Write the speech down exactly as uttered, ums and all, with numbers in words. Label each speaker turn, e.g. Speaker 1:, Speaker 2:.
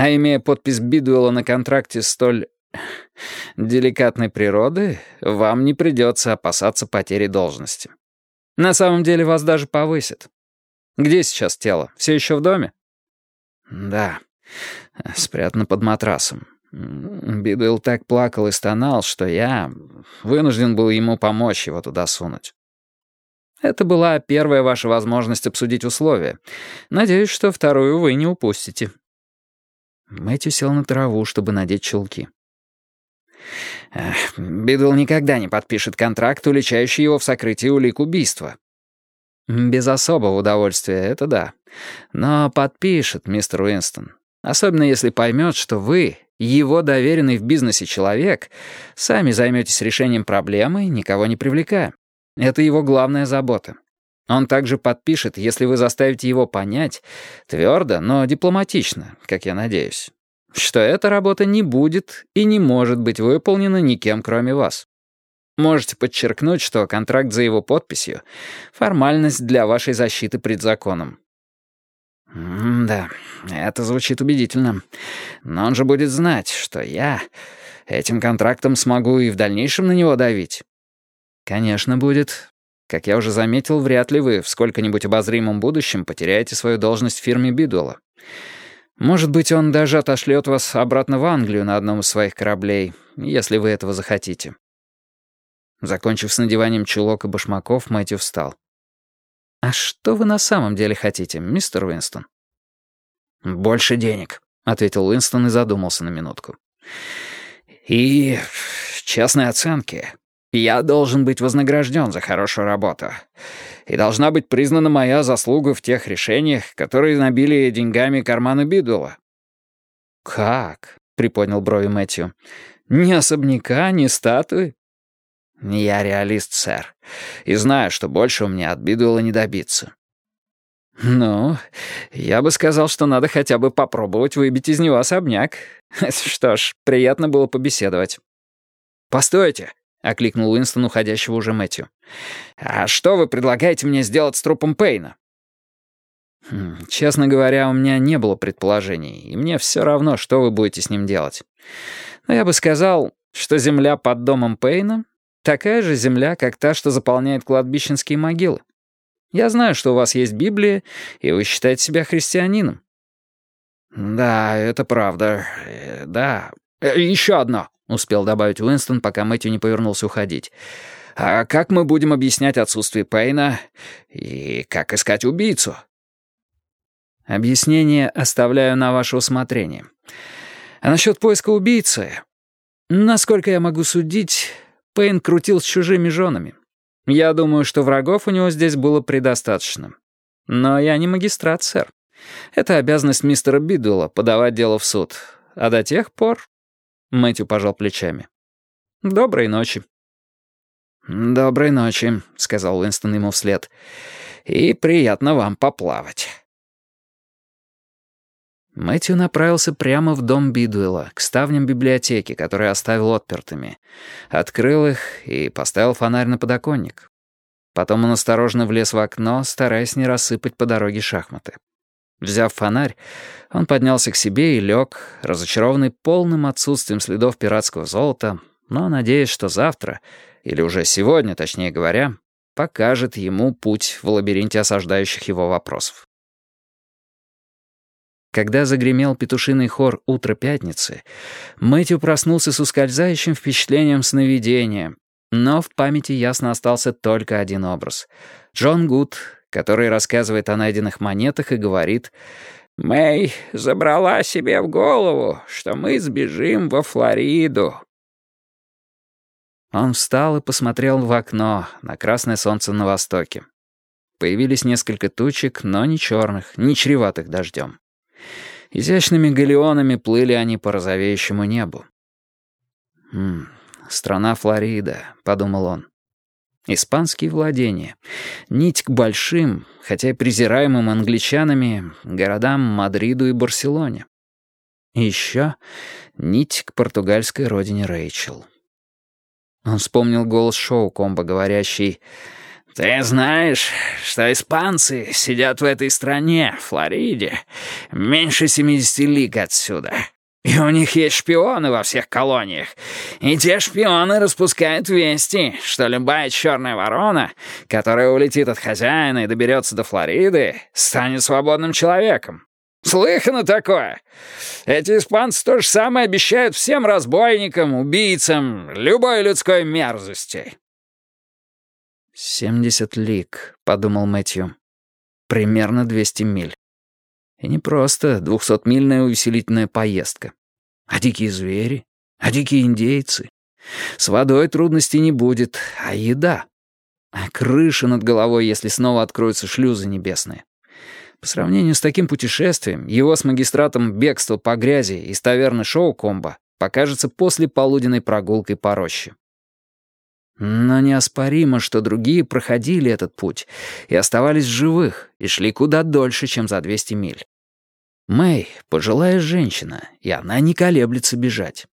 Speaker 1: А имея подпись Бидуэлла на контракте столь деликатной природы, вам не придется опасаться потери должности. На самом деле вас даже повысят. Где сейчас тело? Все еще в доме? Да, спрятано под матрасом. Бидуэлл так плакал и стонал, что я вынужден был ему помочь его туда сунуть. Это была первая ваша возможность обсудить условия. Надеюсь, что вторую вы не упустите. Мэтью сел на траву, чтобы надеть чулки. Бидуэлл никогда не подпишет контракт, уличающий его в сокрытии улик убийства. Без особого удовольствия, это да. Но подпишет, мистер Уинстон. Особенно если поймет, что вы, его доверенный в бизнесе человек, сами займетесь решением проблемы, никого не привлекая. Это его главная забота. Он также подпишет, если вы заставите его понять, твердо, но дипломатично, как я надеюсь, что эта работа не будет и не может быть выполнена никем, кроме вас. Можете подчеркнуть, что контракт за его подписью — формальность для вашей защиты пред законом. М-да, это звучит убедительно. Но он же будет знать, что я этим контрактом смогу и в дальнейшем на него давить. Конечно, будет. Как я уже заметил, вряд ли вы в сколько-нибудь обозримом будущем потеряете свою должность в фирме Бидуэлла. Может быть, он даже отошлет вас обратно в Англию на одном из своих кораблей, если вы этого захотите. Закончив с надеванием чулок и башмаков, Мэтью встал. «А что вы на самом деле хотите, мистер Уинстон?» «Больше денег», — ответил Уинстон и задумался на минутку. «И честной оценки. Я должен быть вознагражден за хорошую работу. И должна быть признана моя заслуга в тех решениях, которые набили деньгами карманы Бидуэлла». «Как?» — приподнял брови Мэтью. «Ни особняка, ни статуи?» «Я реалист, сэр, и знаю, что больше у меня от Бидуэлла не добиться». «Ну, я бы сказал, что надо хотя бы попробовать выбить из него особняк. Что ж, приятно было побеседовать». «Постойте», — окликнул Уинстон уходящего уже Мэтью. «А что вы предлагаете мне сделать с трупом Пейна?» хм, «Честно говоря, у меня не было предположений, и мне все равно, что вы будете с ним делать. Но я бы сказал, что земля под домом Пейна — такая же земля, как та, что заполняет кладбищенские могилы. Я знаю, что у вас есть Библия, и вы считаете себя христианином». «Да, это правда. Э, да. Э, еще одно», — успел добавить Уинстон, пока Мэтью не повернулся уходить. «А как мы будем объяснять отсутствие Пейна и как искать убийцу?» «Объяснение оставляю на ваше усмотрение. А насчет поиска убийцы, насколько я могу судить, Пейн крутил с чужими женами. Я думаю, что врагов у него здесь было предостаточно. Но я не магистрат, сэр. Это обязанность мистера Бидуэлла подавать дело в суд. А до тех пор...» Мэтью пожал плечами. «Доброй ночи». «Доброй ночи», — сказал Уинстон ему вслед. «И приятно вам поплавать». Мэтью направился прямо в дом Бидуэлла, к ставням библиотеки, которые оставил отпертыми. Открыл их и поставил фонарь на подоконник. Потом он осторожно влез в окно, стараясь не рассыпать по дороге шахматы. Взяв фонарь, он поднялся к себе и лег, разочарованный полным отсутствием следов пиратского золота, но надеясь, что завтра, или уже сегодня, точнее говоря, покажет ему путь в лабиринте осаждающих его вопросов. Когда загремел петушиный хор «Утро пятницы», Мэтью проснулся с ускользающим впечатлением сновидения, но в памяти ясно остался только один образ. Джон Гуд, который рассказывает о найденных монетах и говорит: «Мэй забрала себе в голову, что мы сбежим во Флориду». Он встал и посмотрел в окно на красное солнце на востоке. Появились несколько тучек, но не черных, не чреватых дождем. Изящными галеонами плыли они по розовеющему небу. «М-м, страна Флорида», — подумал он. Испанские владения. Нить к большим, хотя и презираемым англичанами, городам Мадриду и Барселоне. И еще нить к португальской родине Рэйчел. Он вспомнил голос Шоукомба, говорящий: Ты знаешь, что испанцы сидят в этой стране, Флориде, меньше семидесяти лиг отсюда. И у них есть шпионы во всех колониях. И те шпионы распускают вести, что любая черная ворона, которая улетит от хозяина и доберется до Флориды, станет свободным человеком. Слыхано такое? Эти испанцы то же самое обещают всем разбойникам, убийцам, любой людской мерзости. «Семьдесят лиг», — подумал Мэтью. «Примерно двести миль. И не просто двухсотмильная увеселительная поездка. А дикие звери? А дикие индейцы? С водой трудностей не будет, а еда? А крыша над головой, если снова откроются шлюзы небесные? По сравнению с таким путешествием, его с магистратом бегство по грязи из таверны Шоу-Комбо покажется послеполуденной прогулкой по роще. Но неоспоримо, что другие проходили этот путь и оставались в живых, и шли куда дольше, чем за двести миль. Мэй — пожилая женщина, и она не колеблется бежать.